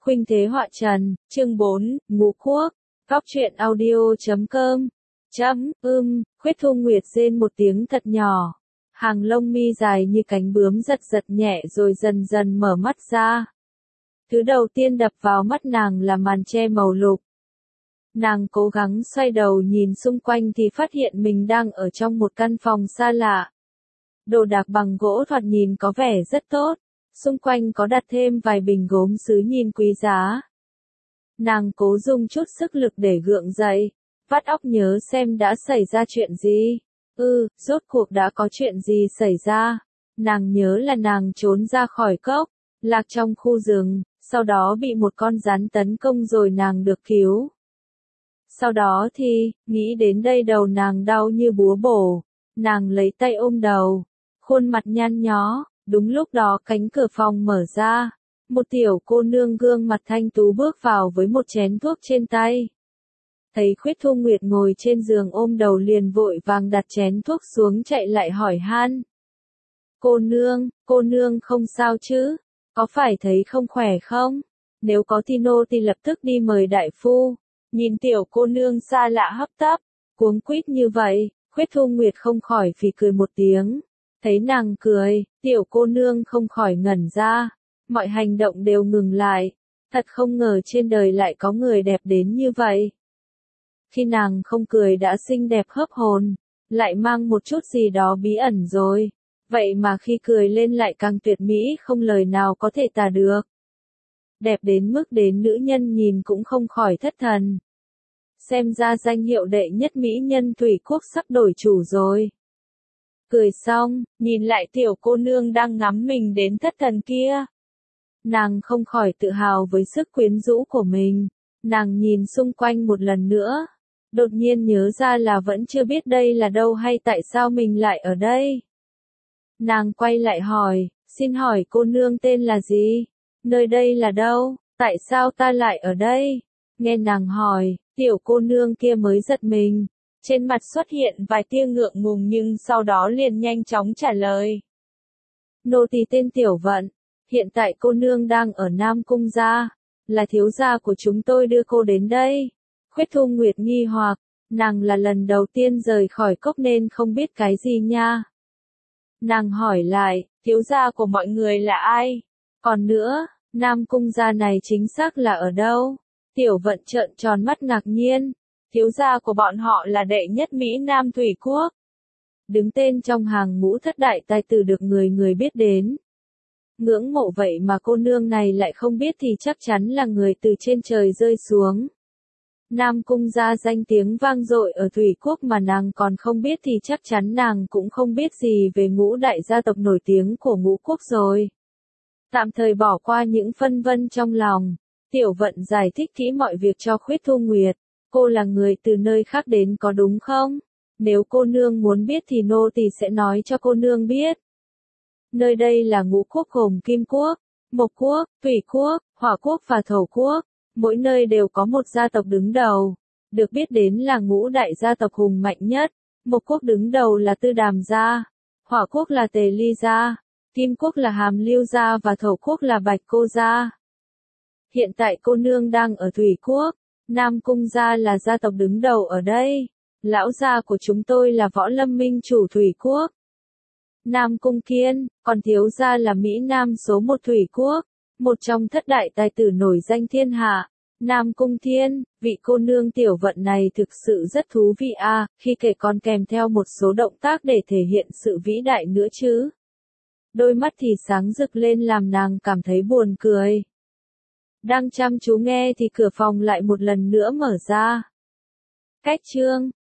Khuynh Thế Họa Trần, chương 4, Ngũ Quốc, Góc truyện audio.com. Khuyết Thu Nguyệt rên một tiếng thật nhỏ. Hàng lông mi dài như cánh bướm giật giật nhẹ rồi dần dần mở mắt ra. Thứ đầu tiên đập vào mắt nàng là màn che màu lục. Nàng cố gắng xoay đầu nhìn xung quanh thì phát hiện mình đang ở trong một căn phòng xa lạ. Đồ đạc bằng gỗ thoạt nhìn có vẻ rất tốt. Xung quanh có đặt thêm vài bình gốm sứ nhìn quý giá. Nàng cố dùng chút sức lực để gượng dậy, vắt óc nhớ xem đã xảy ra chuyện gì. Rốt cuộc đã có chuyện gì xảy ra. Nàng nhớ là nàng trốn ra khỏi cốc, lạc trong khu rừng, sau đó bị một con rắn tấn công rồi nàng được cứu. Sau đó thì, nghĩ đến đây đầu nàng đau như búa bổ, nàng lấy tay ôm đầu, khuôn mặt nhăn nhó. Đúng lúc đó cánh cửa phòng mở ra, một tiểu cô nương gương mặt thanh tú bước vào với một chén thuốc trên tay. Thấy Khuyết Thu Nguyệt ngồi trên giường ôm đầu liền vội vàng đặt chén thuốc xuống chạy lại hỏi han. Cô nương không sao chứ? Có phải thấy không khỏe không? Nếu có thì nô thì lập tức đi mời đại phu. Nhìn tiểu cô nương xa lạ hấp tấp, cuống quýt như vậy, Khuyết Thu Nguyệt không khỏi phì cười một tiếng. Thấy nàng cười, tiểu cô nương không khỏi ngẩn ra, mọi hành động đều ngừng lại, thật không ngờ trên đời lại có người đẹp đến như vậy. Khi nàng không cười đã xinh đẹp hớp hồn, lại mang một chút gì đó bí ẩn rồi, vậy mà khi cười lên lại càng tuyệt mỹ không lời nào có thể tả được. Đẹp đến mức đến nữ nhân nhìn cũng không khỏi thất thần. Xem ra danh hiệu đệ nhất mỹ nhân Thủy Quốc sắp đổi chủ rồi. Cười xong, nhìn lại tiểu cô nương đang ngắm mình đến thất thần kia. Nàng không khỏi tự hào với sức quyến rũ của mình. Nàng nhìn xung quanh một lần nữa. Đột nhiên nhớ ra là vẫn chưa biết đây là đâu hay tại sao mình lại ở đây. Nàng quay lại hỏi, xin hỏi cô nương tên là gì? Nơi đây là đâu? Tại sao ta lại ở đây? Nghe nàng hỏi, tiểu cô nương kia mới giật mình. Trên mặt xuất hiện vài tia ngượng ngùng nhưng sau đó liền nhanh chóng trả lời. Nô tỳ tên Tiểu Vận, hiện tại cô nương đang ở Nam Cung gia, là thiếu gia của chúng tôi đưa cô đến đây. Khuyết Thu Nguyệt nghi hoặc, nàng là lần đầu tiên rời khỏi cốc nên không biết cái gì nha. Nàng hỏi lại, thiếu gia của mọi người là ai? Còn nữa, Nam Cung gia này chính xác là ở đâu? Tiểu Vận trợn tròn mắt ngạc nhiên. Thiếu gia của bọn họ là đệ nhất Mỹ Nam Thủy Quốc. Đứng tên trong hàng ngũ thất đại tài tử được người người biết đến. Ngưỡng mộ vậy mà cô nương này lại không biết thì chắc chắn là người từ trên trời rơi xuống. Nam Cung gia danh tiếng vang dội ở Thủy Quốc mà nàng còn không biết thì chắc chắn nàng cũng không biết gì về ngũ đại gia tộc nổi tiếng của ngũ quốc rồi. Tạm thời bỏ qua những phân vân trong lòng, Tiểu Vận giải thích kỹ mọi việc cho Khuyết Thu Nguyệt. Cô là người từ nơi khác đến có đúng không? Nếu cô nương muốn biết thì nô tỳ sẽ nói cho cô nương biết. Nơi đây là ngũ quốc gồm Kim Quốc, Mộc Quốc, Thủy Quốc, Hỏa Quốc và Thổ Quốc. Mỗi nơi đều có một gia tộc đứng đầu. Được biết đến là ngũ đại gia tộc hùng mạnh nhất. Mộc Quốc đứng đầu là Tư Đàm gia. Hỏa Quốc là Tề Ly gia. Kim Quốc là Hàm Lưu gia và Thổ Quốc là Bạch Cô gia. Hiện tại cô nương đang ở Thủy Quốc. Nam Cung gia là gia tộc đứng đầu ở đây. Lão gia của chúng tôi là Võ Lâm Minh chủ Thủy Quốc. Nam Cung Kiên, còn thiếu gia là Mỹ Nam số 1 Thủy Quốc, một trong thất đại tài tử nổi danh thiên hạ. Nam Cung Thiên, vị cô nương Tiểu Vận này thực sự rất thú vị khi kể còn kèm theo một số động tác để thể hiện sự vĩ đại nữa chứ. Đôi mắt thì sáng rực lên làm nàng cảm thấy buồn cười. Đang chăm chú nghe thì cửa phòng lại một lần nữa mở ra. Cách chương